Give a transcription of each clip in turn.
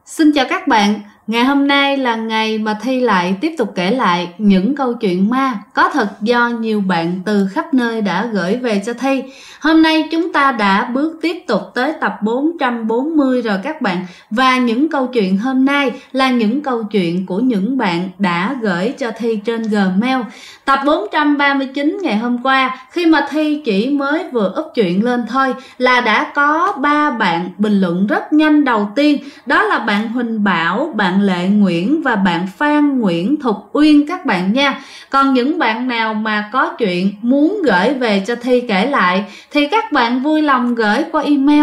Xin chào các bạn, ngày hôm nay là ngày mà Thi lại tiếp tục kể lại những câu chuyện ma có thật do nhiều bạn từ khắp nơi đã gửi về cho Thi. Hôm nay chúng ta đã bước tiếp tục tới tập 440 rồi các bạn. Và những câu chuyện hôm nay là những câu chuyện của những bạn đã gửi cho Thi trên Gmail. Tập 439 ngày hôm qua, khi mà Thi chỉ mới vừa up chuyện lên thôi là đã có 3 bạn bình luận rất nhanh. Đầu tiên đó là bạn Huỳnh Bảo, bạn Lệ Nguyễn và bạn Phan Nguyễn Thục Uyên các bạn nha. Còn những bạn nào mà có chuyện muốn gửi về cho Thi kể lại thì các bạn vui lòng gửi qua email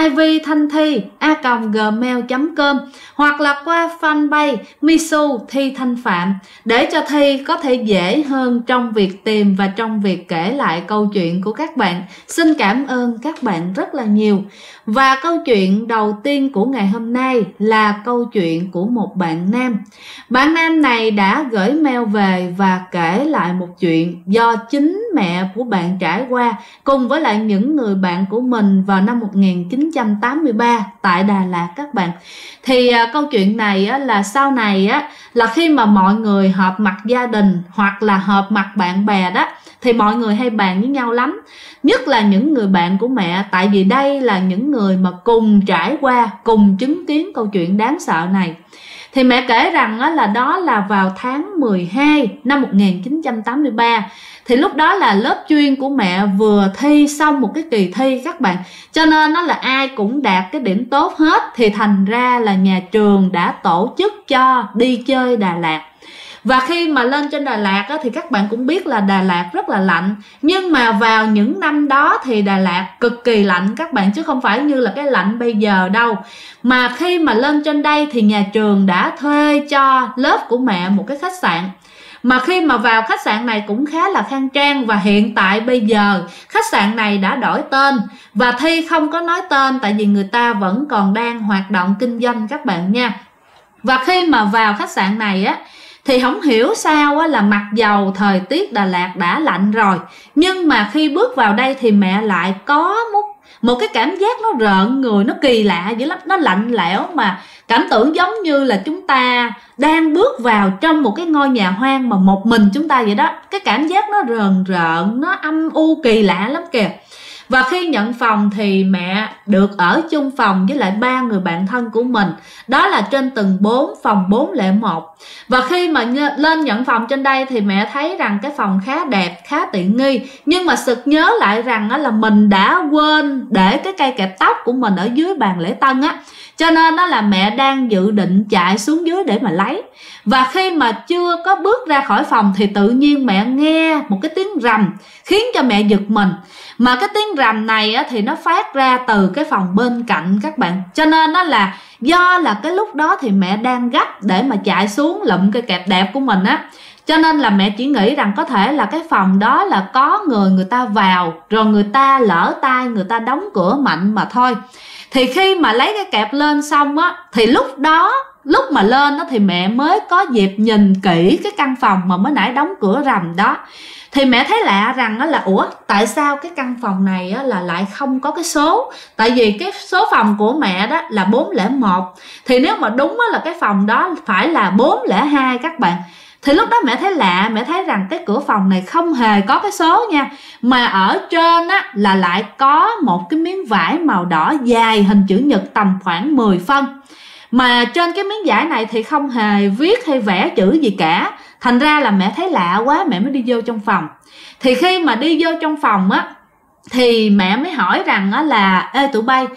ivthanthi@gmail.com hoặc là qua fanpage Misu Thi Thanh Phạm để cho Thi có thể dễ hơn trong việc tìm và trong việc kể lại câu chuyện của các bạn. Xin cảm ơn các bạn rất là nhiều. Và câu chuyện đầu tiên của ngày hôm nay là câu chuyện của một bạn nam. Bạn nam này đã gửi mail về và kể lại một chuyện do chính mẹ của bạn trải qua cùng với lại những người bạn của mình vào năm 1983 tại Đà Lạt các bạn. Thì câu chuyện này là sau này là khi mà mọi người họp mặt gia đình hoặc là họp mặt bạn bè đó thì mọi người hay bàn với nhau lắm, nhất là những người bạn của mẹ, tại vì đây là những người mà cùng trải qua, cùng chứng kiến câu chuyện đáng sợ này. Thì mẹ kể rằng là đó là vào tháng 12 năm 1983. Thì lúc đó là lớp chuyên của mẹ vừa thi xong một cái kỳ thi các bạn, cho nên nó là ai cũng đạt cái điểm tốt hết. Thì thành ra là nhà trường đã tổ chức cho đi chơi Đà Lạt. Và khi mà lên trên Đà Lạt thì các bạn cũng biết là Đà Lạt rất là lạnh. Nhưng mà vào những năm đó thì Đà Lạt cực kỳ lạnh các bạn, chứ không phải như là cái lạnh bây giờ đâu. Mà khi mà lên trên đây thì nhà trường đã thuê cho lớp của mẹ một cái khách sạn. Mà khi mà vào khách sạn này cũng khá là khang trang. Và hiện tại bây giờ khách sạn này đã đổi tên. Và Thi không có nói tên tại vì người ta vẫn còn đang hoạt động kinh doanh các bạn nha. Và khi mà vào khách sạn này thì không hiểu sao là mặc dầu thời tiết Đà Lạt đã lạnh rồi, nhưng mà khi bước vào đây thì mẹ lại có một cái cảm giác nó rợn người, nó kỳ lạ dữ lắm. Nó lạnh lẽo mà cảm tưởng giống như là chúng ta đang bước vào trong một cái ngôi nhà hoang mà một mình chúng ta vậy đó. Cái cảm giác nó rờn rợn, nó âm u kỳ lạ lắm kìa. Và khi nhận phòng thì mẹ được ở chung phòng với lại 3 người bạn thân của mình. Đó là trên tầng 4, phòng 401. Và khi mà lên nhận phòng trên đây thì mẹ thấy rằng cái phòng khá đẹp, khá tiện nghi. Nhưng mà sực nhớ lại rằng là mình đã quên để cái cây kẹp tóc của mình ở dưới bàn lễ tân á. Cho nên đó là mẹ đang dự định chạy xuống dưới để mà lấy. Và khi mà chưa có bước ra khỏi phòng thì tự nhiên mẹ nghe một cái tiếng rầm khiến cho mẹ giật mình. Mà cái tiếng rầm này thì nó phát ra từ cái phòng bên cạnh các bạn. Cho nên đó là do là cái lúc đó thì mẹ đang gấp để mà chạy xuống lụm cây kẹp đẹp của mình á. Cho nên là mẹ chỉ nghĩ rằng có thể là cái phòng đó là có người ta vào rồi người ta lỡ tay, người ta đóng cửa mạnh mà thôi. Thì khi mà lấy cái kẹp lên xong thì lúc mà lên thì mẹ mới có dịp nhìn kỹ cái căn phòng mà mới nãy đóng cửa rầm đó. Thì mẹ thấy lạ rằng là ủa, tại sao cái căn phòng này là lại không có cái số? Tại vì cái số phòng của mẹ đó là 401. Thì nếu mà đúng là cái phòng đó phải là 402 các bạn. Thì lúc đó mẹ thấy lạ, mẹ thấy rằng cái cửa phòng này không hề có cái số nha. Mà ở trên là lại có một cái miếng vải màu đỏ dài hình chữ nhật tầm khoảng 10 phân. Mà trên cái miếng vải này thì không hề viết hay vẽ chữ gì cả. Thành ra là mẹ thấy lạ quá, mẹ mới đi vô trong phòng. Thì khi mà đi vô trong phòng thì mẹ mới hỏi rằng là ê tụi bay,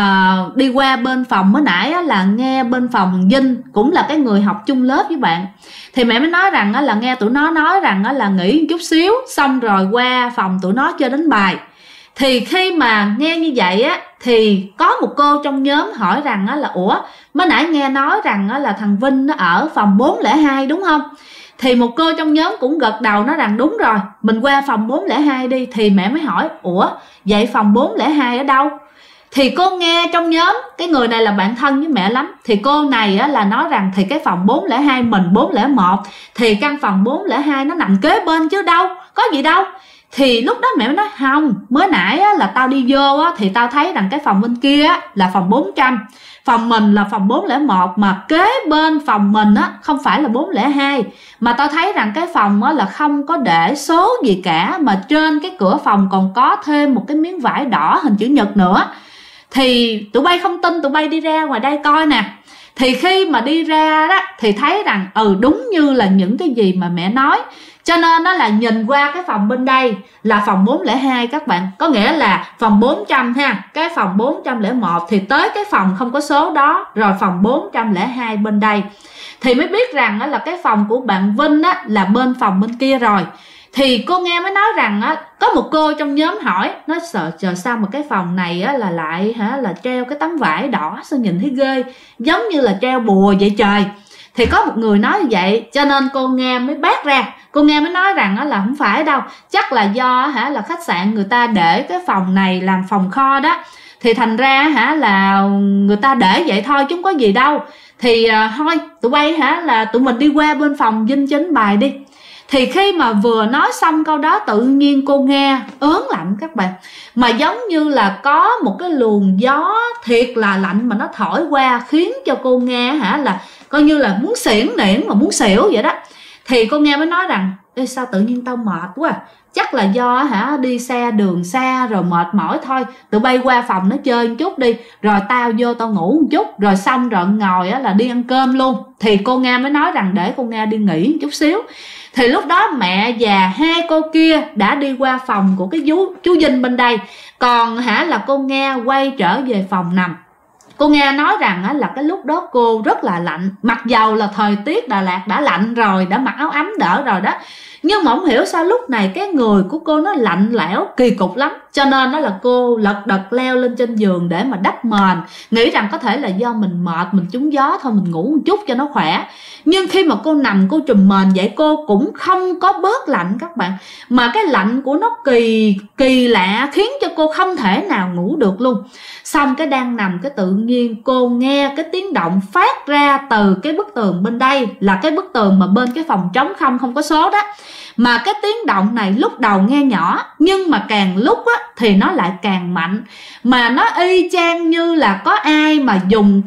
đi qua bên phòng mới nãy là nghe bên phòng Vinh, cũng là cái người học chung lớp với bạn. Thì mẹ mới nói rằng là nghe tụi nó nói rằng là nghỉ một chút xíu xong rồi qua phòng tụi nó chơi đánh bài. Thì khi mà nghe như vậy thì có một cô trong nhóm hỏi rằng là ủa, mới nãy nghe nói rằng là thằng Vinh nó ở phòng 402 đúng không? Thì một cô trong nhóm cũng gật đầu nói rằng đúng rồi, mình qua phòng 402 đi. Thì mẹ mới hỏi ủa, vậy phòng 402 ở đâu? Thì cô nghe trong nhóm, cái người này là bạn thân với mẹ lắm. Thì cô này là nói rằng thì cái phòng 402 mình 401, thì căn phòng 402 nó nằm kế bên chứ đâu, có gì đâu. Thì lúc đó mẹ mới nói không, mới nãy á, là tao đi vô á, thì tao thấy rằng cái phòng bên kia á, là phòng 400, phòng mình là phòng 401, mà kế bên phòng mình á không phải là 402, mà tao thấy rằng cái phòng á là không có để số gì cả, mà trên cái cửa phòng còn có thêm một cái miếng vải đỏ hình chữ nhật nữa. Thì tụi bay không tin, tụi bay đi ra ngoài đây coi nè. Thì khi mà đi ra đó thì thấy rằng đúng như là những cái gì mà mẹ nói. Cho nên nó là nhìn qua cái phòng bên đây là phòng 402 các bạn. Có nghĩa là phòng 400 ha, cái phòng 401 thì tới cái phòng không có số đó, rồi phòng 402 bên đây. Thì mới biết rằng là cái phòng của bạn Vinh á, là bên phòng bên kia rồi. Thì cô nghe mới nói rằng á, có một cô trong nhóm hỏi, nó sợ trời sao mà cái phòng này á, là lại là treo cái tấm vải đỏ, sao nhìn thấy ghê, giống như là treo bùa vậy trời. Thì có một người nói như vậy, cho nên cô nghe mới bác ra. Cô nghe mới nói rằng á, là không phải đâu, chắc là do là khách sạn người ta để cái phòng này làm phòng kho đó, thì thành ra là người ta để vậy thôi chứ không có gì đâu. Thì thôi tụi bay là tụi mình đi qua bên phòng Vinh Chính bài đi. Thì khi mà vừa nói xong câu đó, tự nhiên cô nghe ớn lạnh các bạn, mà giống như là có một cái luồng gió thiệt là lạnh mà nó thổi qua, khiến cho cô nghe là coi như là muốn xỉn niễn mà muốn xỉu vậy đó. Thì cô nghe mới nói rằng ê, sao tự nhiên tao mệt quá, chắc là do đi xe đường xa rồi mệt mỏi thôi, tụi bay qua phòng nó chơi một chút đi, rồi tao vô tao ngủ một chút, rồi xong rồi ngồi là đi ăn cơm luôn. Thì cô Nga mới nói rằng để cô Nga đi nghỉ một chút xíu. Thì lúc đó mẹ và hai cô kia đã đi qua phòng của cái chú Vinh bên đây, còn là cô Nga quay trở về phòng nằm. Cô Nga nói rằng là cái lúc đó cô rất là lạnh, mặc dầu là thời tiết Đà Lạt đã lạnh rồi, đã mặc áo ấm đỡ rồi đó, nhưng mà không hiểu sao lúc này cái người của cô nó lạnh lẽo kỳ cục lắm. Cho nên đó là cô lật đật leo lên trên giường để mà đắp mền, nghĩ rằng có thể là do mình mệt, mình trúng gió thôi, mình ngủ một chút cho nó khỏe. Nhưng khi mà cô nằm cô trùm mền vậy, cô cũng không có bớt lạnh các bạn, mà cái lạnh của nó kỳ lạ, khiến cho cô không thể nào ngủ được luôn. Xong cái đang nằm, cái tự nhiên cô nghe cái tiếng động phát ra từ cái bức tường bên đây, là cái bức tường mà bên cái phòng trống không có số đó. Mà cái tiếng động này lúc đầu nghe nhỏ, nhưng mà càng lúc thì nó lại càng mạnh, mà nó y chang như là có ai mà dùng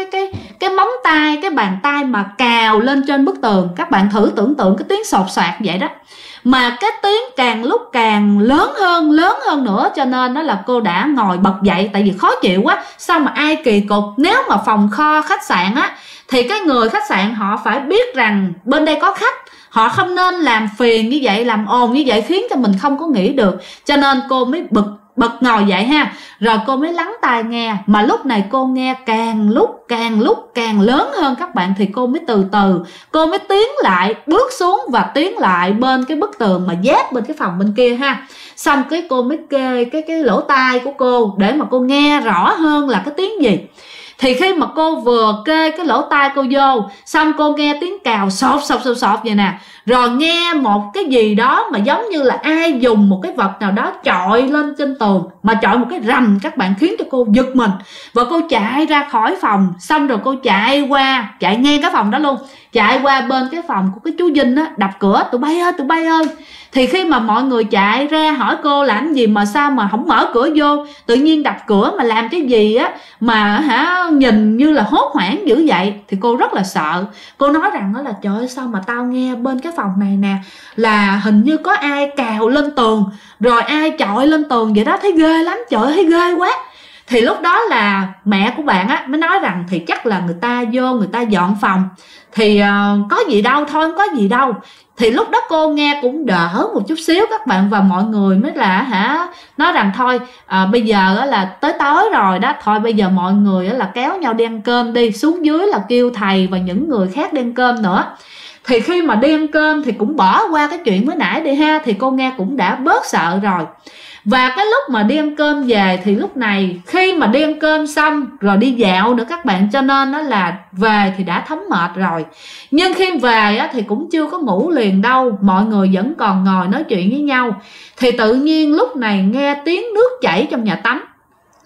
cái móng tay, cái bàn tay mà cào lên trên bức tường. Các bạn thử tưởng tượng cái tiếng sột soạt vậy đó, mà cái tiếng càng lúc càng lớn hơn nữa. Cho nên đó là cô đã ngồi bật dậy, tại vì khó chịu quá. Sao mà ai kỳ cục, nếu mà phòng kho khách sạn thì cái người khách sạn họ phải biết rằng bên đây có khách, họ không nên làm phiền như vậy, làm ồn như vậy, khiến cho mình không có nghĩ được. Cho nên cô mới bật ngồi dậy ha, rồi cô mới lắng tai nghe. Mà lúc này cô nghe càng lúc càng lớn hơn các bạn, thì cô mới từ từ cô mới tiến lại, bước xuống và tiến lại bên cái bức tường mà giáp bên cái phòng bên kia ha. Xong cái cô mới kê cái lỗ tai của cô để mà cô nghe rõ hơn là cái tiếng gì. Thì khi mà cô vừa kê cái lỗ tai cô vô, xong cô nghe tiếng cào sột vậy nè, rồi nghe một cái gì đó mà giống như là ai dùng một cái vật nào đó chọi lên trên tường, mà chọi một cái rầm các bạn, khiến cho cô giật mình. Và cô chạy ra khỏi phòng, xong rồi cô chạy ngang cái phòng đó luôn, chạy qua bên cái phòng của cái chú Vinh đập cửa: tụi bay ơi. Thì khi mà mọi người chạy ra hỏi cô làm gì mà sao mà không mở cửa vô, tự nhiên đập cửa mà làm cái gì mà nhìn như là hốt hoảng dữ vậy, thì cô rất là sợ. Cô nói rằng đó là trời ơi, sao mà tao nghe bên cái phòng này nè là hình như có ai cào lên tường, rồi ai chọi lên tường vậy đó, thấy ghê lắm, trời ơi thấy ghê quá. Thì lúc đó là mẹ của bạn mới nói rằng thì chắc là người ta vô người ta dọn phòng, thì có gì đâu, thôi không có gì đâu. Thì lúc đó cô nghe cũng đỡ một chút xíu các bạn, và mọi người mới là nói rằng thôi bây giờ là tới tối rồi đó, thôi bây giờ mọi người là kéo nhau đi ăn cơm đi, xuống dưới là kêu thầy và những người khác đi ăn cơm nữa. Thì khi mà đi ăn cơm thì cũng bỏ qua cái chuyện mới nãy đi ha, thì cô nghe cũng đã bớt sợ rồi. Và cái lúc mà đi ăn cơm về, thì lúc này khi mà đi ăn cơm xong rồi đi dạo nữa các bạn, cho nên nó là về thì đã thấm mệt rồi. Nhưng khi về thì cũng chưa có ngủ liền đâu, mọi người vẫn còn ngồi nói chuyện với nhau. Thì tự nhiên lúc này nghe tiếng nước chảy trong nhà tắm.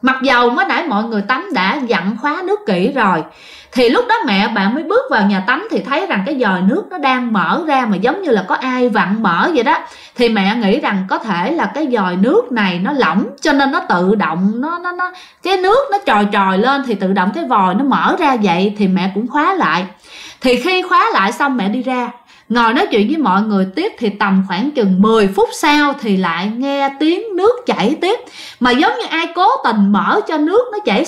Mặc dầu mới nãy mọi người tắm đã dặn khóa nước kỹ rồi, thì lúc đó mẹ bạn mới bước vào nhà tắm thì thấy rằng cái vòi nước nó đang mở ra mà giống như là có ai vặn mở vậy đó. Thì mẹ nghĩ rằng có thể là cái vòi nước này nó lỏng, cho nên nó tự động nó cái nước nó trồi trồi lên thì tự động cái vòi nó mở ra vậy. Thì mẹ cũng khóa lại. Thì khi khóa lại xong mẹ đi ra ngồi nói chuyện với mọi người tiếp, thì tầm khoảng chừng 10 phút sau thì lại nghe tiếng nước chảy tiếp, mà giống như ai cố tình mở cho nước nó chảy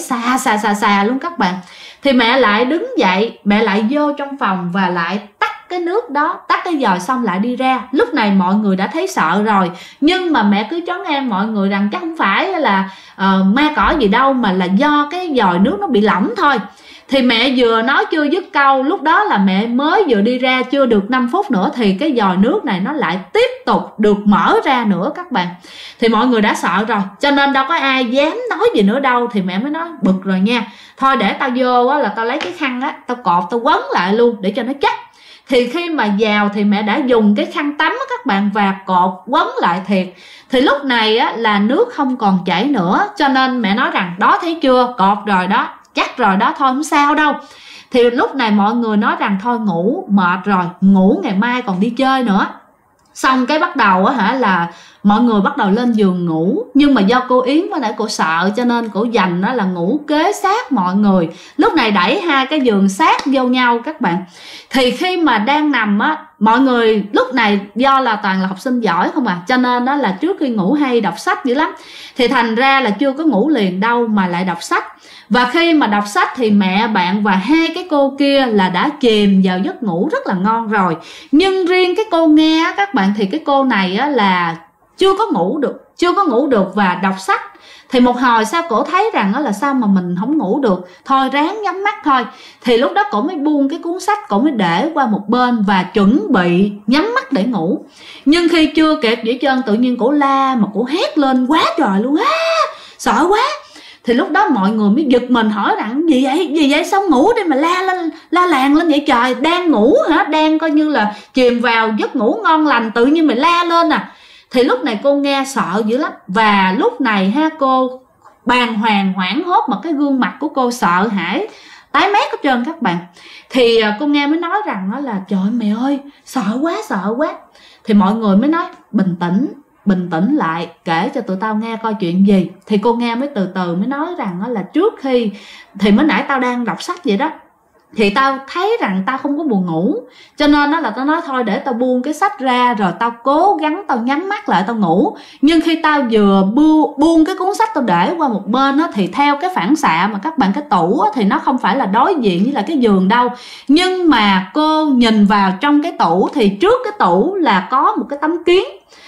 xà luôn các bạn. Thì mẹ lại đứng dậy, mẹ lại vô trong phòng và lại tắt cái nước đó, tắt cái vòi xong lại đi ra. Lúc này mọi người đã thấy sợ rồi, nhưng mà mẹ cứ trấn an mọi người rằng chắc không phải là ma cỏ gì đâu, mà là do cái vòi nước nó bị lỏng thôi. Thì mẹ vừa nói chưa dứt câu, lúc đó là mẹ mới vừa đi ra chưa được 5 phút nữa thì cái vòi nước này nó lại tiếp tục được mở ra nữa các bạn. Thì mọi người đã sợ rồi, cho nên đâu có ai dám nói gì nữa đâu. Thì mẹ mới nói bực rồi nha, thôi để tao vô á, là tao lấy cái khăn á, tao cột tao quấn lại luôn để cho nó chắc. Thì khi mà vào thì mẹ đã dùng cái khăn tắm á các bạn, và cột quấn lại thiệt. Thì lúc này á, là nước không còn chảy nữa, cho nên mẹ nói rằng đó thấy chưa, cột rồi đó, chắc rồi đó, thôi không sao đâu. Thì lúc này mọi người nói rằng thôi ngủ, mệt rồi, ngủ ngày mai còn đi chơi nữa. Xong cái bắt đầu á là mọi người bắt đầu lên giường ngủ. Nhưng mà do cô Yến mới nãy cô sợ, cho nên cô dành đó là ngủ kế sát mọi người. Lúc này đẩy hai cái giường sát vô nhau các bạn. Thì khi mà đang nằm á, mọi người lúc này do là toàn là học sinh giỏi không à, cho nên đó là trước khi ngủ hay đọc sách dữ lắm. Thì thành ra là chưa có ngủ liền đâu mà lại đọc sách. Và khi mà đọc sách thì mẹ bạn và hai cái cô kia là đã chìm vào giấc ngủ rất là ngon rồi. Nhưng riêng cái cô nghe các bạn, thì cái cô này á là chưa có ngủ được và đọc sách. Thì một hồi sau cổ thấy rằng là sao mà mình không ngủ được, thôi ráng nhắm mắt thôi. Thì lúc đó cổ mới buông cái cuốn sách, cổ mới để qua một bên và chuẩn bị nhắm mắt để ngủ. Nhưng khi chưa kịp gì hết trơn, tự nhiên cổ la mà cổ hét lên quá trời luôn, sợ quá. Thì lúc đó mọi người mới giật mình hỏi rằng gì vậy sao ngủ đi mà la làng lên vậy trời, đang ngủ hả, đang coi như là chìm vào giấc ngủ ngon lành, tự nhiên mày la lên à. Thì lúc này cô nghe sợ dữ lắm. Và lúc này cô bàng hoàng hoảng hốt, mà cái gương mặt của cô sợ hãi tái mét hết trơn các bạn. Thì cô nghe mới nói rằng đó là trời mẹ ơi sợ quá. Thì mọi người mới nói bình tĩnh lại, kể cho tụi tao nghe coi chuyện gì. Thì cô nghe mới từ từ mới nói rằng đó là trước khi, thì mới nãy tao đang đọc sách vậy đó, thì tao thấy rằng tao không có buồn ngủ, cho nên đó là tao nói thôi để tao buông cái sách ra, rồi tao cố gắng tao nhắm mắt lại tao ngủ. Nhưng khi tao vừa buông cái cuốn sách tao để qua một bên á, thì theo cái phản xạ mà các bạn, cái tủ á, thì nó không phải là đối diện với là cái giường đâu. Nhưng mà cô nhìn vào trong cái tủ, thì trước cái tủ là có một cái tấm kiến.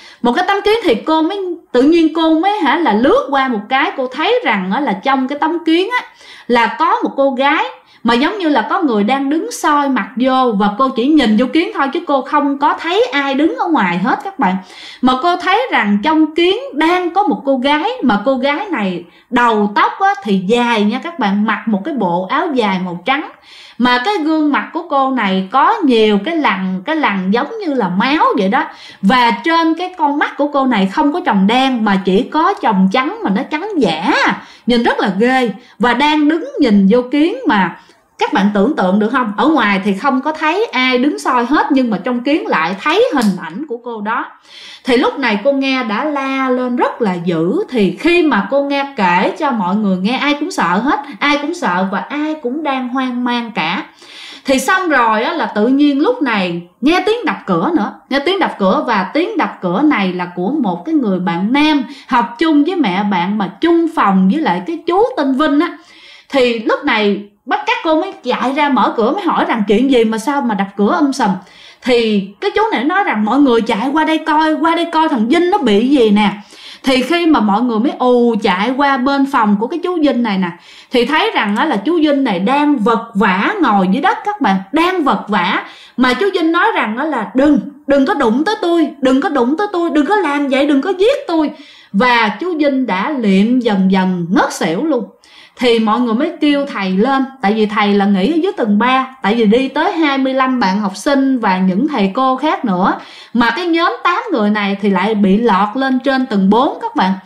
Thì cô mới tự nhiên cô mới là lướt qua một cái, cô thấy rằng là trong cái tấm kiến á là có một cô gái, mà giống như là có người đang đứng soi mặt vô. Và cô chỉ nhìn vô kiến thôi chứ cô không có thấy ai đứng ở ngoài hết các bạn. Mà cô thấy rằng trong kiến đang có một cô gái, mà cô gái này đầu tóc thì dài nha các bạn, mặc một cái bộ áo dài màu trắng. Mà cái gương mặt của cô này có nhiều cái lằn giống như là máu vậy đó. Và trên cái con mắt của cô này không có tròng đen, mà chỉ có tròng trắng, mà nó trắng giả, nhìn rất là ghê. Và đang đứng nhìn vô kiến, mà các bạn tưởng tượng được không, ở ngoài thì không có thấy ai đứng soi hết, nhưng mà trong kiến lại thấy hình ảnh của cô đó. Thì lúc này cô nghe đã la lên rất là dữ. Thì khi mà cô nghe kể cho mọi người nghe, ai cũng sợ hết, ai cũng sợ và ai cũng đang hoang mang cả. Thì xong rồi á, là tự nhiên lúc này nghe tiếng đập cửa nữa, nghe tiếng đập cửa. Và tiếng đập cửa này là của một cái người bạn nam học chung với mẹ bạn, mà chung phòng với lại cái chú tên Vinh á. Thì lúc này bắt các cô mới chạy ra mở cửa, mới hỏi rằng chuyện gì mà sao mà đập cửa sùm. Thì cái chú này nói rằng mọi người chạy qua đây coi thằng Vinh nó bị gì nè. Thì khi mà mọi người mới chạy qua bên phòng của cái chú Vinh này nè, thì thấy rằng là chú Vinh này đang vật vã ngồi dưới đất các bạn, đang vật vã. Mà chú Vinh nói rằng là đừng có đụng tới tôi, đừng có làm vậy, đừng có giết tôi. Và chú Vinh đã liệm dần dần ngất xỉu luôn. Thì mọi người mới kêu thầy lên, tại vì thầy là nghỉ ở dưới tầng 3, tại vì đi tới 25 bạn học sinh và những thầy cô khác nữa. Mà cái nhóm 8 người này thì lại bị lọt lên trên tầng 4 các bạn.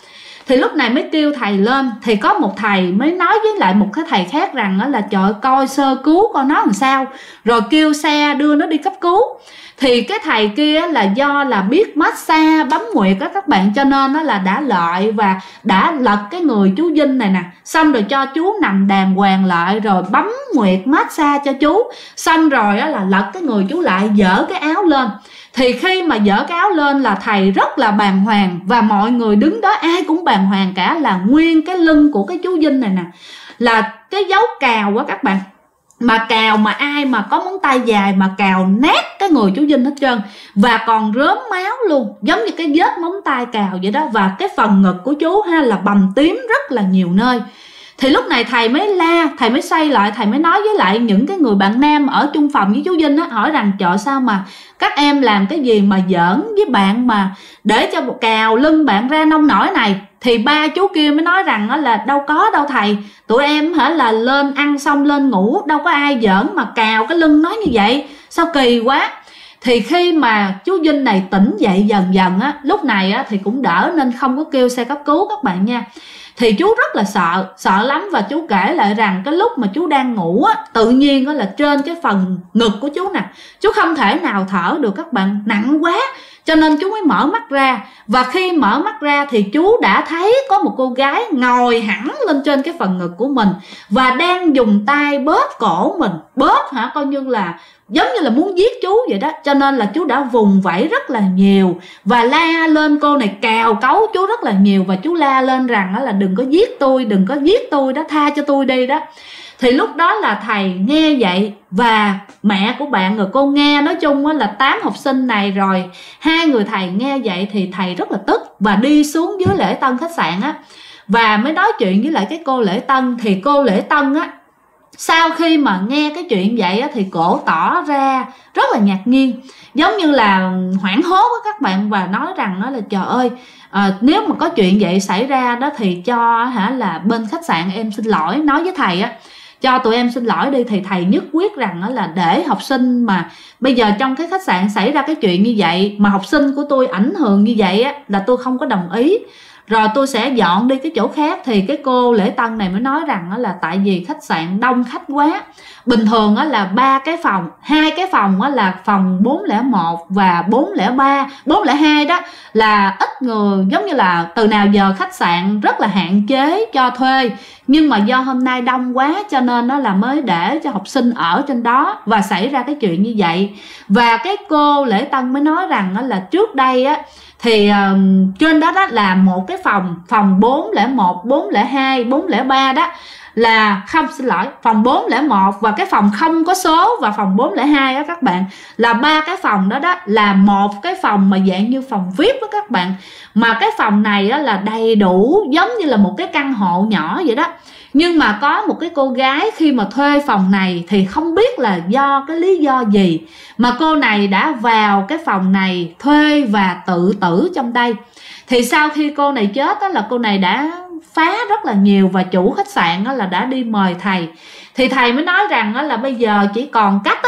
Thì lúc này mới kêu thầy lên. Thì có một thầy mới nói với lại một cái thầy khác rằng là trời ơi, coi sơ cứu coi nó làm sao, rồi kêu xe đưa nó đi cấp cứu. Thì cái thầy kia là do là biết massage bấm nguyệt á các bạn, cho nên nó là đã lợi và đã lật cái người chú Vinh này nè, xong rồi cho chú nằm đàng hoàng lại, rồi bấm nguyệt massage cho chú, xong rồi á là lật cái người chú lại, dỡ cái áo lên. Thì khi mà dỡ cái áo lên là thầy rất là bàng hoàng, và mọi người đứng đó ai cũng bàng hoàng cả, là nguyên cái lưng của cái chú Vinh này nè là cái dấu cào á các bạn, mà cào mà ai mà có móng tay dài mà cào nát cái người chú Vinh hết trơn, và còn rớm máu luôn, giống như cái vết móng tay cào vậy đó. Và cái phần ngực của chú ha là bầm tím rất là nhiều nơi. Thì lúc này thầy mới la, thầy mới xoay lại, thầy mới nói với lại những cái người bạn nam ở chung phòng với chú Vinh á, hỏi rằng trời sao mà các em làm cái gì mà giỡn với bạn mà để cho cào lưng bạn ra nông nổi này. Thì ba chú kia mới nói rằng là đâu có đâu thầy, tụi em hả là lên ăn xong lên ngủ, đâu có ai giỡn mà cào cái lưng nói như vậy, sao kỳ quá. Thì khi mà chú Vinh này tỉnh dậy dần dần á, lúc này á thì cũng đỡ nên không có kêu xe cấp cứu các bạn nha. Thì chú rất là sợ lắm, và chú kể lại rằng cái lúc mà chú đang ngủ á, tự nhiên á là trên cái phần ngực của chú nè, chú không thể nào thở được các bạn, nặng quá, cho nên chú mới mở mắt ra. Và khi mở mắt ra thì chú đã thấy có một cô gái ngồi hẳn lên trên cái phần ngực của mình, và đang dùng tay bóp cổ mình, bóp hả, coi như là giống như là muốn giết chú vậy đó. Cho nên là chú đã vùng vẫy rất là nhiều và la lên, cô này cào cấu chú rất là nhiều, và chú la lên rằng là đừng có giết tôi, đừng có giết tôi đó, tha cho tôi đi đó. Thì lúc đó là thầy nghe vậy, và mẹ của bạn rồi cô nghe, nói chung là 8 học sinh này rồi 2 người thầy nghe vậy thì thầy rất là tức, và đi xuống dưới lễ tân khách sạn á, và mới nói chuyện với lại cái cô lễ tân. Thì cô lễ tân á, sau khi mà nghe cái chuyện vậy á, thì cổ tỏ ra rất là ngạc nhiên, giống như là hoảng hốt á các bạn, và nói rằng là trời ơi, nếu mà có chuyện vậy xảy ra đó thì cho là bên khách sạn em xin lỗi, nói với thầy á, cho tụi em xin lỗi đi. Thì thầy nhất quyết rằng là để học sinh mà bây giờ trong cái khách sạn xảy ra cái chuyện như vậy mà học sinh của tôi ảnh hưởng như vậy á, là tôi không có đồng ý, rồi tôi sẽ dọn đi cái chỗ khác. Thì cái cô lễ tân này mới nói rằng là tại vì khách sạn đông khách quá, bình thường là 3 cái phòng, 2 cái phòng là phòng 401 và 403, 402 đó là ít người, giống như là từ nào giờ khách sạn rất là hạn chế cho thuê, nhưng mà do hôm nay đông quá cho nên nó là mới để cho học sinh ở trên đó, và xảy ra cái chuyện như vậy. Và cái cô lễ tân mới nói rằng là trước đây á thì trên đó là một cái phòng 401, 402, 403 đó là không, xin lỗi, phòng 401 và cái phòng không có số và phòng 402 đó các bạn, là 3 cái phòng đó là một cái phòng mà dạng như phòng VIP đó các bạn. Mà cái phòng này là đầy đủ, giống như là một cái căn hộ nhỏ vậy đó. Nhưng mà có một cái cô gái khi mà thuê phòng này thì không biết là do cái lý do gì mà cô này đã vào cái phòng này thuê và tự tử trong đây. Thì sau khi cô này chết đó, là cô này đã phá rất là nhiều, và chủ khách sạn là đã đi mời thầy. Thì thầy mới nói rằng là bây giờ chỉ còn cách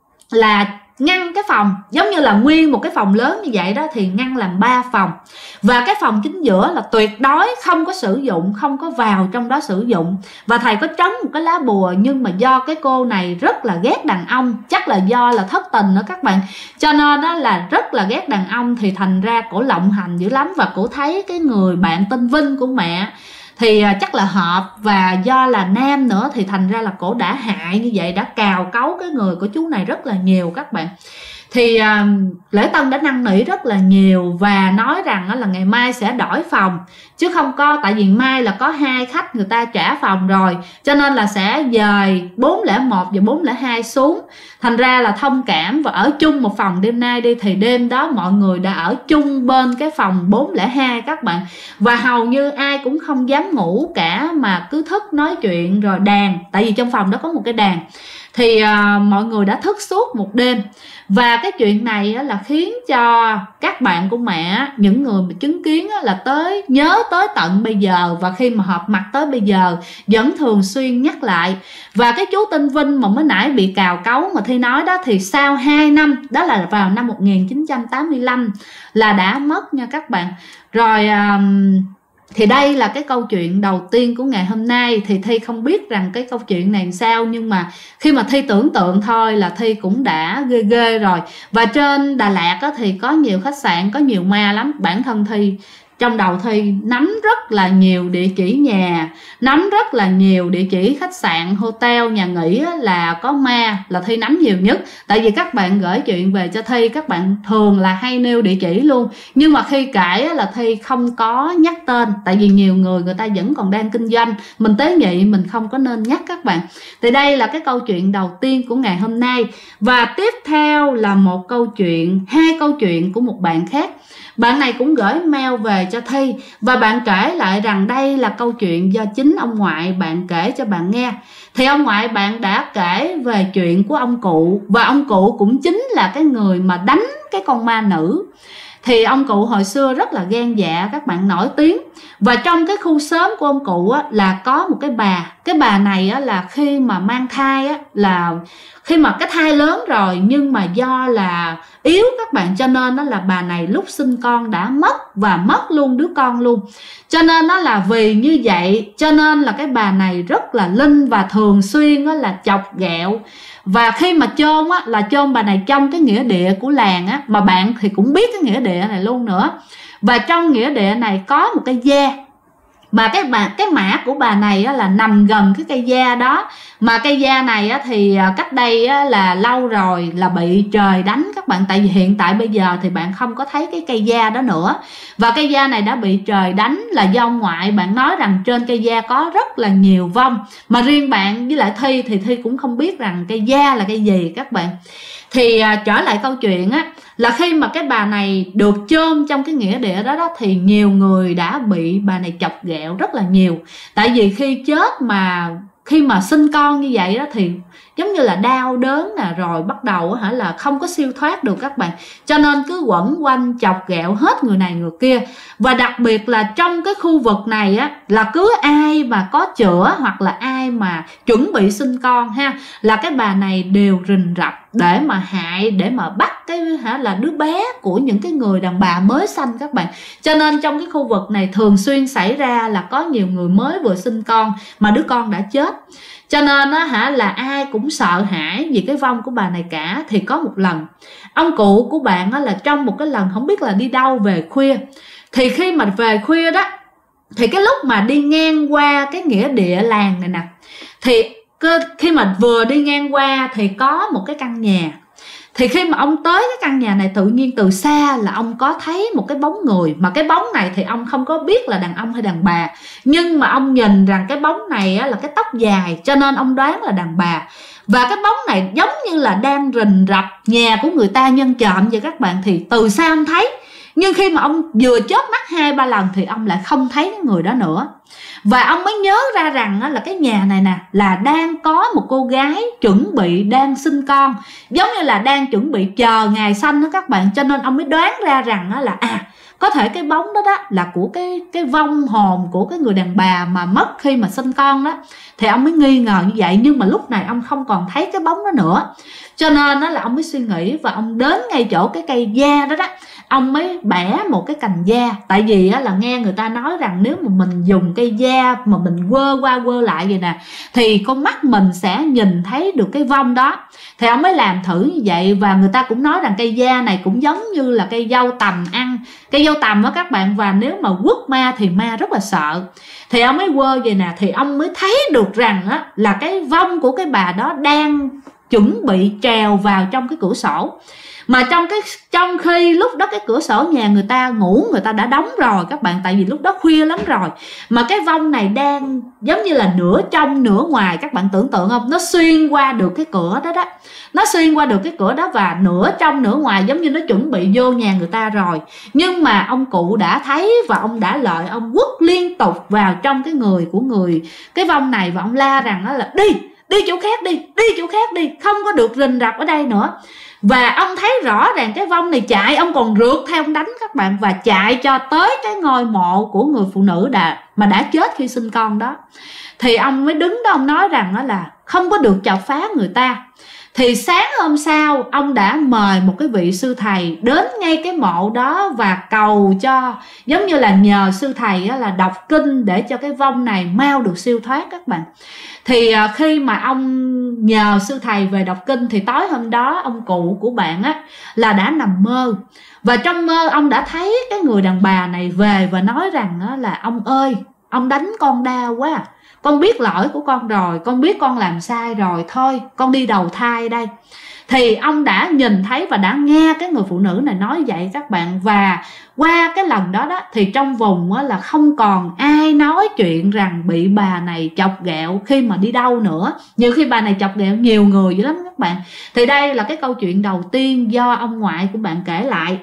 là ngăn cái phòng, giống như là nguyên một cái phòng lớn như vậy đó thì ngăn làm 3 phòng, và cái phòng chính giữa là tuyệt đối không có sử dụng, không có vào trong đó sử dụng. Và thầy có trống một cái lá bùa, nhưng mà do cái cô này rất là ghét đàn ông, chắc là do là thất tình đó các bạn, cho nên đó là rất là ghét đàn ông, thì thành ra cổ lộng hành dữ lắm. Và cổ thấy cái người bạn tên Vinh của mẹ thì chắc là hợp, và do là nam nữa thì thành ra là cổ đã hại như vậy, đã cào cấu cái người của chú này rất là nhiều các bạn. Thì lễ tân đã năn nỉ rất là nhiều và nói rằng là ngày mai sẽ đổi phòng, chứ không có, tại vì mai là có 2 khách người ta trả phòng rồi, cho nên là sẽ dời 401 và 402 xuống. Thành ra là thông cảm và ở chung một phòng đêm nay đi. Thì đêm đó mọi người đã ở chung bên cái phòng 402 các bạn, và hầu như ai cũng không dám ngủ cả, mà cứ thức nói chuyện rồi đàn, tại vì trong phòng đó có một cái đàn. Thì mọi người đã thức suốt một đêm. Và cái chuyện này là khiến cho các bạn của mẹ, những người mà chứng kiến là nhớ tới tận bây giờ, và khi mà họp mặt tới bây giờ vẫn thường xuyên nhắc lại. Và cái chú tên Vinh mà mới nãy bị cào cấu mà Thi nói đó, thì sau 2 năm, đó là vào năm 1985 là đã mất nha các bạn. Rồi Thì đây là cái câu chuyện đầu tiên của ngày hôm nay. Thì Thi không biết rằng cái câu chuyện này làm sao, nhưng mà khi mà Thi tưởng tượng thôi là Thi cũng đã ghê ghê rồi. Và trên Đà Lạt á, thì có nhiều khách sạn, có nhiều ma lắm. Bản thân Thi trong đầu Thi nắm rất là nhiều địa chỉ nhà, nắm rất là nhiều địa chỉ khách sạn, hotel, nhà nghỉ là có ma, là Thi nắm nhiều nhất. Tại vì các bạn gửi chuyện về cho Thi, các bạn thường là hay nêu địa chỉ luôn. Nhưng mà khi kể là Thi không có nhắc tên, tại vì nhiều người ta vẫn còn đang kinh doanh, mình tế nhị mình không có nên nhắc các bạn. Thì đây là cái câu chuyện đầu tiên của ngày hôm nay. Và tiếp theo là một câu chuyện, hai câu chuyện của một bạn khác. Bạn này cũng gửi mail về cho Thi, và bạn kể lại rằng đây là câu chuyện do chính ông ngoại bạn kể cho bạn nghe. Thì ông ngoại bạn đã kể về chuyện của ông cụ, và ông cụ cũng chính là cái người mà đánh cái con ma nữ. Thì ông cụ hồi xưa rất là gan dạ, các bạn, nổi tiếng. Và trong cái khu xóm của ông cụ á, là có một cái bà. Cái bà này á, là khi mà mang thai á, là khi mà cái thai lớn rồi nhưng mà do là yếu các bạn, cho nên đó là bà này lúc sinh con đã mất, và mất luôn đứa con luôn. Cho nên đó là vì như vậy cho nên là cái bà này rất là linh, và thường xuyên đó là chọc ghẹo. Và khi mà chôn á, là chôn bà này trong cái nghĩa địa của làng á, mà bạn thì cũng biết cái nghĩa địa này luôn nữa. Và trong nghĩa địa này có một cây gia, mà cái mã của bà này á, là nằm gần cái cây gia đó. Mà cây gia này á, thì cách đây á, là lâu rồi là bị trời đánh các bạn. Tại vì hiện tại bây giờ thì bạn không có thấy cái cây gia đó nữa. Và cây gia này đã bị trời đánh là do ông ngoại bạn nói rằng trên cây gia có rất là nhiều vong. Mà riêng bạn với lại Thi thì Thi cũng không biết rằng cây gia là cái gì các bạn. Thì trở lại câu chuyện á, là khi mà cái bà này được chôn trong cái nghĩa địa đó thì nhiều người đã bị bà này chọc ghẹo rất là nhiều. Tại vì khi chết mà khi mà sinh con như vậy đó thì giống như là đau đớn nè, rồi bắt đầu là không có siêu thoát được các bạn. Cho nên cứ quẩn quanh chọc ghẹo hết người này người kia. Và đặc biệt là trong cái khu vực này á, là cứ ai mà có chữa hoặc là ai mà chuẩn bị sinh con ha, là cái bà này đều rình rập để mà hại, để mà bắt cái là đứa bé của những cái người đàn bà mới sanh các bạn. Cho nên trong cái khu vực này thường xuyên xảy ra là có nhiều người mới vừa sinh con mà đứa con đã chết. Cho nên là ai cũng sợ hãi vì cái vong của bà này cả. Thì có một lần ông cụ của bạn là trong một cái lần không biết là đi đâu về khuya, thì khi mà về khuya đó, thì cái lúc mà đi ngang qua cái nghĩa địa làng này nè, thì khi mà vừa đi ngang qua thì có một cái căn nhà. Thì khi mà ông tới cái căn nhà này, tự nhiên từ xa là ông có thấy một cái bóng người. Mà cái bóng này thì ông không có biết là đàn ông hay đàn bà, nhưng mà ông nhìn rằng cái bóng này là cái tóc dài, cho nên ông đoán là đàn bà. Và cái bóng này giống như là đang rình rập nhà của người ta nhân trộm vậy các bạn. Thì từ xa ông thấy, nhưng khi mà ông vừa chớp mắt 2-3 lần thì ông lại không thấy cái người đó nữa. Và ông mới nhớ ra rằng là cái nhà này nè, là đang có một cô gái chuẩn bị đang sinh con, giống như là đang chuẩn bị chờ ngày sanh đó các bạn. Cho nên ông mới đoán ra rằng là có thể cái bóng đó là của cái vong hồn của cái người đàn bà mà mất khi mà sinh con đó. Thì ông mới nghi ngờ như vậy, nhưng mà lúc này ông không còn thấy cái bóng đó nữa. Cho nên là ông mới suy nghĩ, và ông đến ngay chỗ cái cây gia đó. Ông mới bẻ một cái cành gia. Tại vì là nghe người ta nói rằng nếu mà mình dùng cây gia mà mình quơ qua quơ lại vậy nè, thì con mắt mình sẽ nhìn thấy được cái vong đó. Thì ông mới làm thử như vậy. Và người ta cũng nói rằng cây gia này cũng giống như là cây dâu tằm ăn. Cây dâu tằm đó các bạn, và nếu mà quất ma thì ma rất là sợ. Thì ông mới quơ vậy nè, thì ông mới thấy được rằng là cái vong của cái bà đó đang chuẩn bị trèo vào trong cái cửa sổ. Mà trong khi lúc đó cái cửa sổ nhà người ta ngủ, người ta đã đóng rồi các bạn, tại vì lúc đó khuya lắm rồi. Mà cái vong này đang giống như là nửa trong nửa ngoài, các bạn tưởng tượng không? Nó xuyên qua được cái cửa đó. Nó xuyên qua được cái cửa đó, và nửa trong nửa ngoài, giống như nó chuẩn bị vô nhà người ta rồi. Nhưng mà ông cụ đã thấy, và ông đã lợi, ông quất liên tục vào trong cái người của cái vong này. Và ông la rằng là đi chỗ khác đi, đi chỗ khác đi, không có được rình rập ở đây nữa. Và ông thấy rõ ràng cái vong này chạy, ông còn rượt theo ông đánh các bạn, và chạy cho tới cái ngôi mộ của người phụ nữ mà đã chết khi sinh con đó. Thì ông mới đứng đó, ông nói rằng là không có được chọc phá người ta. Thì sáng hôm sau ông đã mời một cái vị sư thầy đến ngay cái mộ đó và cầu cho, giống như là nhờ sư thầy là đọc kinh để cho cái vong này mau được siêu thoát các bạn. Thì khi mà ông nhờ sư thầy về đọc kinh thì tối hôm đó ông cụ của bạn là đã nằm mơ. Và trong mơ ông đã thấy cái người đàn bà này về và nói rằng là ông ơi, ông đánh con đau quá, con biết lỗi của con rồi, con biết con làm sai rồi, thôi con đi đầu thai đây. Thì ông đã nhìn thấy và đã nghe cái người phụ nữ này nói vậy các bạn. Và qua cái lần đó thì trong vùng là không còn ai nói chuyện rằng bị bà này chọc ghẹo khi mà đi đâu nữa. Nhiều khi bà này chọc ghẹo nhiều người dữ lắm các bạn. Thì đây là cái câu chuyện đầu tiên do ông ngoại của bạn kể lại.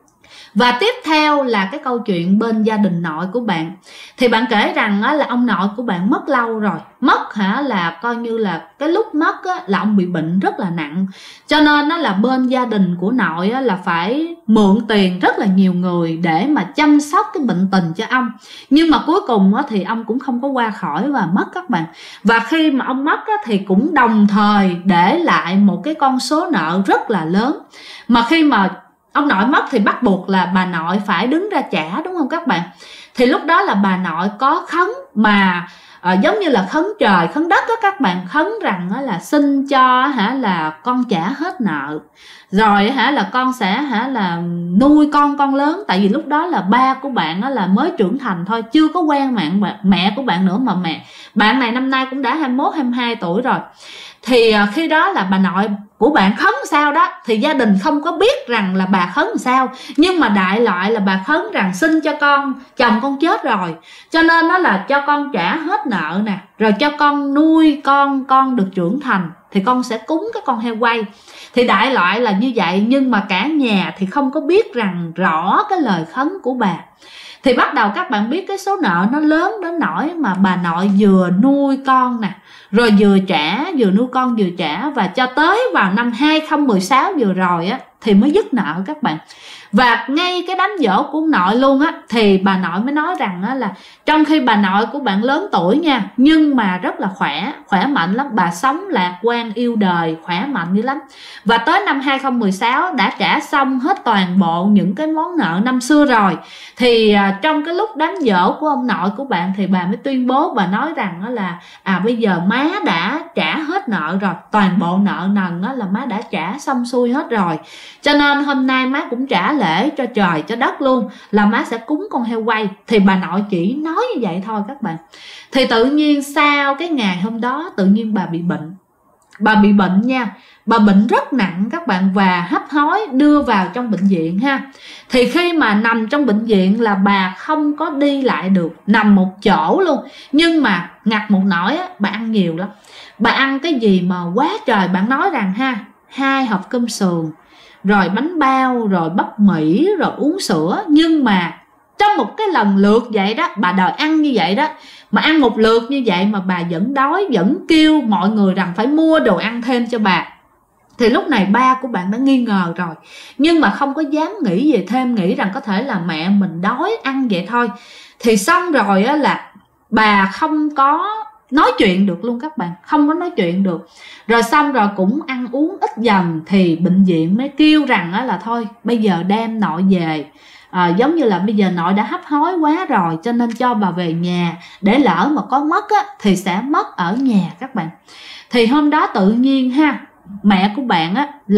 Và tiếp theo là cái câu chuyện bên gia đình nội của bạn. Thì bạn kể rằng là ông nội của bạn mất lâu rồi. Mất là coi như là cái lúc mất là ông bị bệnh rất là nặng. Cho nên là bên gia đình của nội là phải mượn tiền rất là nhiều người để mà chăm sóc cái bệnh tình cho ông. Nhưng mà cuối cùng thì ông cũng không có qua khỏi và mất các bạn. Và khi mà ông mất thì cũng đồng thời để lại một cái con số nợ rất là lớn. Mà khi mà ông nội mất thì bắt buộc là bà nội phải đứng ra trả, đúng không các bạn? Thì lúc đó là bà nội có khấn mà giống như là khấn trời khấn đất đó các bạn, khấn rằng là xin cho là con trả hết nợ, rồi là con sẽ là nuôi con lớn. Tại vì lúc đó là ba của bạn là mới trưởng thành thôi, chưa có quen mẹ của bạn nữa, mà mẹ bạn này năm nay cũng đã 21 22 tuổi rồi. Thì khi đó là bà nội của bạn khấn sao đó thì gia đình không có biết rằng là bà khấn sao, nhưng mà đại loại là bà khấn rằng xin cho chồng con chết rồi, cho nên nó là cho con trả hết nợ nè, rồi cho con nuôi con được trưởng thành thì con sẽ cúng cái con heo quay. Thì đại loại là như vậy, nhưng mà cả nhà thì không có biết rằng rõ cái lời khấn của bà. Thì bắt đầu các bạn biết cái số nợ nó lớn đến nỗi mà bà nội vừa nuôi con nè, rồi vừa nuôi con vừa trả, và cho tới vào năm 2016 vừa rồi thì mới dứt nợ các bạn. Và ngay cái đám giỗ của nội luôn thì bà nội mới nói rằng là trong khi bà nội của bạn lớn tuổi nha, nhưng mà rất là khỏe mạnh lắm, bà sống lạc quan yêu đời, khỏe mạnh dữ lắm. Và tới năm 2016 đã trả xong hết toàn bộ những cái món nợ năm xưa rồi. Thì trong cái lúc đám giỗ của ông nội của bạn thì bà mới tuyên bố, bà nói rằng là bây giờ má đã trả hết nợ rồi, toàn bộ nợ nần là má đã trả xong xuôi hết rồi, cho nên hôm nay má cũng trả lễ cho trời cho đất luôn, là má sẽ cúng con heo quay. Thì bà nội chỉ nói như vậy thôi các bạn. Thì tự nhiên sau cái ngày hôm đó tự nhiên bà bị bệnh. Bà bị bệnh nha, bà bệnh rất nặng các bạn, và hấp hối đưa vào trong bệnh viện ha. Thì khi mà nằm trong bệnh viện là bà không có đi lại được, nằm một chỗ luôn. Nhưng mà ngặt một nỗi bà ăn nhiều lắm. Bà ăn cái gì mà quá trời, bạn nói rằng 2 hộp cơm sườn, rồi bánh bao, rồi bắp mỹ, rồi uống sữa. Nhưng mà trong một cái lần lượt vậy đó, bà đòi ăn như vậy đó, mà ăn một lượt như vậy mà bà vẫn đói, vẫn kêu mọi người rằng phải mua đồ ăn thêm cho bà. Thì lúc này ba của bạn đã nghi ngờ rồi, nhưng mà không có dám nghĩ về thêm, nghĩ rằng có thể là mẹ mình đói ăn vậy thôi. Thì xong rồi là bà không có nói chuyện được luôn các bạn, không có nói chuyện được. Rồi xong rồi cũng ăn uống ít dần, thì bệnh viện mới kêu rằng là thôi bây giờ đem nội về, giống như là bây giờ nội đã hấp hối quá rồi, cho nên cho bà về nhà, để lỡ mà có mất thì sẽ mất ở nhà các bạn. Thì hôm đó tự nhiên mẹ của bạn